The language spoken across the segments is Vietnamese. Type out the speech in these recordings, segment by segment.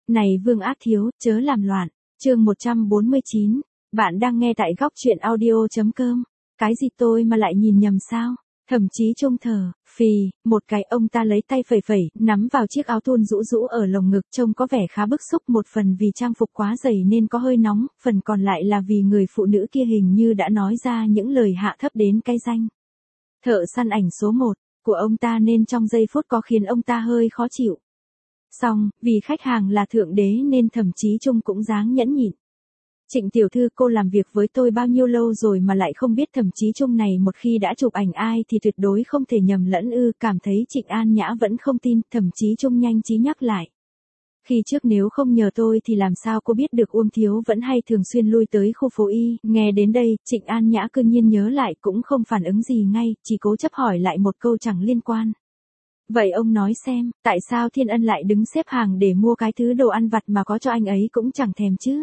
Này Vương Ác Thiếu, chớ làm loạn. Chương 149. Bạn đang nghe tại góc truyện audio.com. Cái gì tôi mà lại nhìn nhầm sao? Thậm chí Trung thở phì một cái, ông ta lấy tay phẩy phẩy, nắm vào chiếc áo thun rũ rũ ở lồng ngực, trông có vẻ khá bức xúc, một phần vì trang phục quá dày nên có hơi nóng, phần còn lại là vì người phụ nữ kia hình như đã nói ra những lời hạ thấp đến cái danh thợ săn ảnh số 1 của ông ta, nên trong giây phút có khiến ông ta hơi khó chịu. Xong, vì khách hàng là thượng đế nên Thẩm Chí Trung cũng dáng nhẫn nhịn. Trịnh tiểu thư, cô làm việc với tôi bao nhiêu lâu rồi mà lại không biết Thẩm Chí Trung này một khi đã chụp ảnh ai thì tuyệt đối không thể nhầm lẫn ư? Cảm thấy Trịnh An Nhã vẫn không tin, Thẩm Chí Trung nhanh trí nhắc lại. Khi trước nếu không nhờ tôi thì làm sao cô biết được Uông Thiếu vẫn hay thường xuyên lui tới khu phố Y? Nghe đến đây, Trịnh An Nhã cư nhiên nhớ lại, cũng không phản ứng gì ngay, chỉ cố chấp hỏi lại một câu chẳng liên quan. Vậy ông nói xem, tại sao Thiên Ân lại đứng xếp hàng để mua cái thứ đồ ăn vặt mà có cho anh ấy cũng chẳng thèm chứ?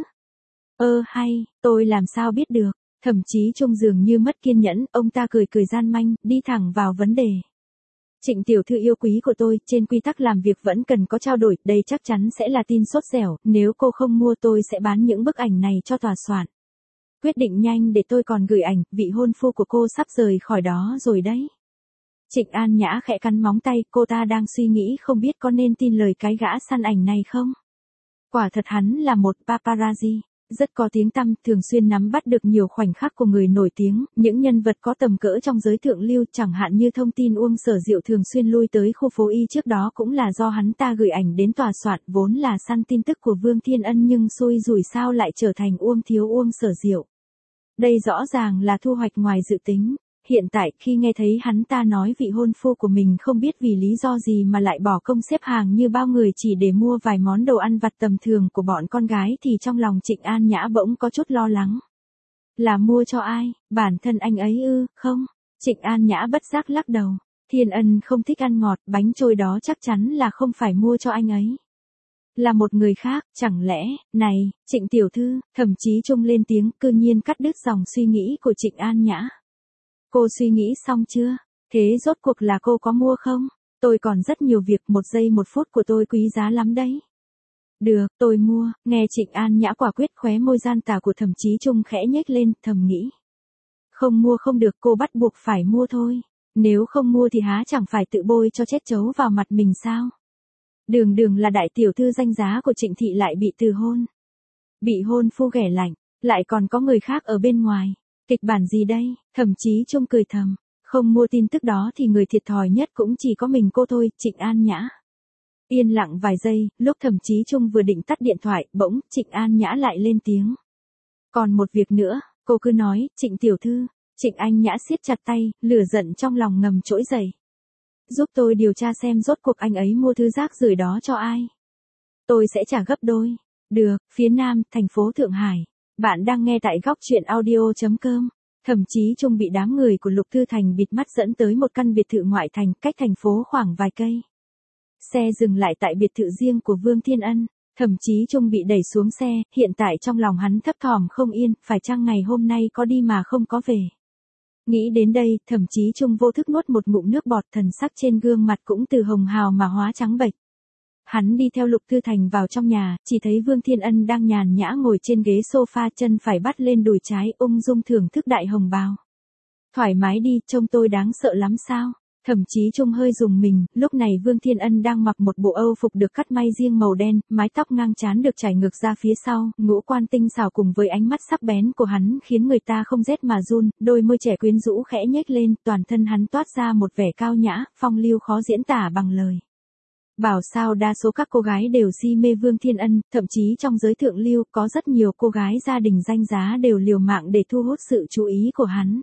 Hay, tôi làm sao biết được? Thẩm Chí Trung dường như mất kiên nhẫn, ông ta cười cười gian manh, đi thẳng vào vấn đề. Trịnh tiểu thư yêu quý của tôi, trên quy tắc làm việc vẫn cần có trao đổi, đây chắc chắn sẽ là tin sốt dẻo, nếu cô không mua tôi sẽ bán những bức ảnh này cho tòa soạn. Quyết định nhanh để tôi còn gửi ảnh, vị hôn phu của cô sắp rời khỏi đó rồi đấy. Trịnh An Nhã khẽ cắn móng tay, cô ta đang suy nghĩ không biết có nên tin lời cái gã săn ảnh này không. Quả thật hắn là một paparazzi, rất có tiếng tăm, thường xuyên nắm bắt được nhiều khoảnh khắc của người nổi tiếng, những nhân vật có tầm cỡ trong giới thượng lưu, chẳng hạn như thông tin Uông Sở Diệu thường xuyên lui tới khu phố Y trước đó cũng là do hắn ta gửi ảnh đến tòa soạn, vốn là săn tin tức của Vương Thiên Ân nhưng xui rủi sao lại trở thành Uông Thiếu Uông Sở Diệu. Đây rõ ràng là thu hoạch ngoài dự tính. Hiện tại khi nghe thấy hắn ta nói vị hôn phu của mình không biết vì lý do gì mà lại bỏ công xếp hàng như bao người chỉ để mua vài món đồ ăn vặt tầm thường của bọn con gái thì trong lòng Trịnh An Nhã bỗng có chút lo lắng. Là mua cho ai, bản thân anh ấy ư? Không. Trịnh An Nhã bất giác lắc đầu. Thiên Ân không thích ăn ngọt, bánh trôi đó chắc chắn là không phải mua cho anh ấy. Là một người khác, chẳng lẽ, này, Trịnh tiểu thư, Thẩm Chí Trung lên tiếng, cư nhiên cắt đứt dòng suy nghĩ của Trịnh An Nhã. Cô suy nghĩ xong chưa? Thế rốt cuộc là cô có mua không? Tôi còn rất nhiều việc, 1 giây 1 phút của tôi quý giá lắm đấy. Được, tôi mua. Nghe Trịnh An Nhã quả quyết, khóe môi gian tà của Thẩm Chí Trung khẽ nhếch lên, thầm nghĩ. Không mua không được, cô bắt buộc phải mua thôi. Nếu không mua thì há chẳng phải tự bôi cho chết chấu vào mặt mình sao? Đường đường là đại tiểu thư danh giá của Trịnh thị lại bị từ hôn. Bị hôn phu ghẻ lạnh, lại còn có người khác ở bên ngoài. Kịch bản gì đây? Thẩm Chí Trung cười thầm, không mua tin tức đó thì người thiệt thòi nhất cũng chỉ có mình cô thôi. Trịnh An Nhã yên lặng vài giây, lúc Thẩm Chí Trung vừa định tắt điện thoại, bỗng Trịnh An Nhã lại lên tiếng. Còn một việc nữa, cô cứ nói. Trịnh tiểu thư. Trịnh An Nhã siết chặt tay, lửa giận trong lòng ngầm trỗi dậy. Giúp tôi điều tra xem rốt cuộc anh ấy mua thứ rác rưởi đó cho ai. Tôi sẽ trả gấp đôi. Được, phía Nam, thành phố Thượng Hải. Bạn đang nghe tại góc truyện audio.com. Thẩm Chí Trung bị đám người của Lục Thư Thành bịt mắt dẫn tới một căn biệt thự ngoại thành, cách thành phố khoảng vài cây. Xe dừng lại tại biệt thự riêng của Vương Thiên Ân. Thẩm Chí Trung bị đẩy xuống xe, hiện tại trong lòng hắn thấp thỏm không yên, phải chăng ngày hôm nay có đi mà không có về. Nghĩ đến đây, Thẩm Chí Trung vô thức nuốt một ngụm nước bọt, thần sắc trên gương mặt cũng từ hồng hào mà hóa trắng bệch. Hắn đi theo Lục Thư Thành vào trong nhà, chỉ thấy Vương Thiên Ân đang nhàn nhã ngồi trên ghế sofa, chân phải bắt lên đùi trái, ung dung thưởng thức đại hồng bào. Thoải mái đi, trông tôi đáng sợ lắm sao? Thẩm Chí Trung hơi rùng mình, lúc này Vương Thiên Ân đang mặc một bộ Âu phục được cắt may riêng màu đen, mái tóc ngang trán được trải ngược ra phía sau, ngũ quan tinh xảo cùng với ánh mắt sắc bén của hắn khiến người ta không rét mà run, đôi môi trẻ quyến rũ khẽ nhếch lên, toàn thân hắn toát ra một vẻ cao nhã, phong lưu khó diễn tả bằng lời. Bảo sao đa số các cô gái đều si mê Vương Thiên Ân, thậm chí trong giới thượng lưu có rất nhiều cô gái gia đình danh giá đều liều mạng để thu hút sự chú ý của hắn.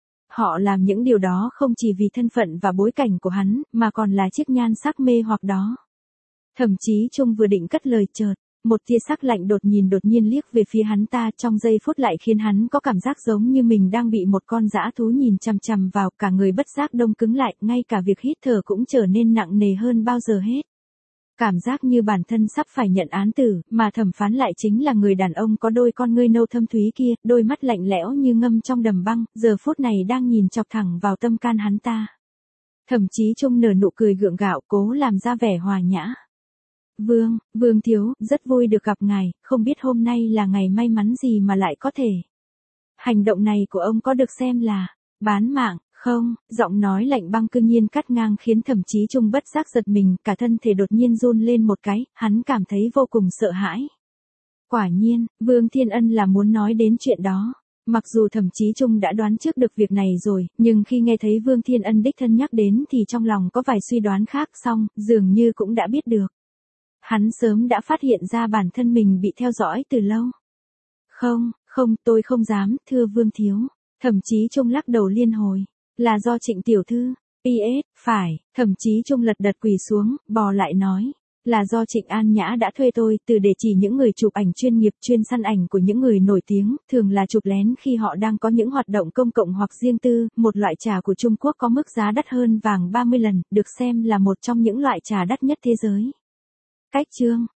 Họ làm những điều đó không chỉ vì thân phận và bối cảnh của hắn, mà còn là chiếc nhan sắc mê hoặc đó. Thẩm Chí Trung vừa định cất lời chợt, một tia sắc lạnh đột nhiên liếc về phía hắn ta, trong giây phút lại khiến hắn có cảm giác giống như mình đang bị một con dã thú nhìn chằm chằm vào, cả người bất giác đông cứng lại, ngay cả việc hít thở cũng trở nên nặng nề hơn bao giờ hết. Cảm giác như bản thân sắp phải nhận án tử, mà thẩm phán lại chính là người đàn ông có đôi con ngươi nâu thâm thúy kia, đôi mắt lạnh lẽo như ngâm trong đầm băng, giờ phút này đang nhìn chọc thẳng vào tâm can hắn ta. Thẩm Chí Trung nở nụ cười gượng gạo, cố làm ra vẻ hòa nhã. Vương thiếu, rất vui được gặp ngài, không biết hôm nay là ngày may mắn gì mà lại có thể. Hành động này của ông có được xem là bán mạng, không? Giọng nói lạnh băng cương nhiên cắt ngang khiến Thẩm Chí Trung bất giác giật mình, cả thân thể đột nhiên run lên một cái, hắn cảm thấy vô cùng sợ hãi. Quả nhiên, Vương Thiên Ân là muốn nói đến chuyện đó. Mặc dù Thẩm Chí Trung đã đoán trước được việc này rồi, nhưng khi nghe thấy Vương Thiên Ân đích thân nhắc đến thì trong lòng có vài suy đoán khác, xong, dường như cũng đã biết được. Hắn sớm đã phát hiện ra bản thân mình bị theo dõi từ lâu. Không, tôi không dám, thưa Vương thiếu. Thẩm Chí Trung lắc đầu liên hồi. Là do Trịnh tiểu thư. Phải, Thẩm Chí Trung lật đật quỳ xuống, bò lại nói. Là do Trịnh An Nhã đã thuê tôi từ để chỉ những người chụp ảnh chuyên nghiệp chuyên săn ảnh của những người nổi tiếng, thường là chụp lén khi họ đang có những hoạt động công cộng hoặc riêng tư, một loại trà của Trung Quốc có mức giá đắt hơn vàng 30 lần, được xem là một trong những loại trà đắt nhất thế giới. Cách chương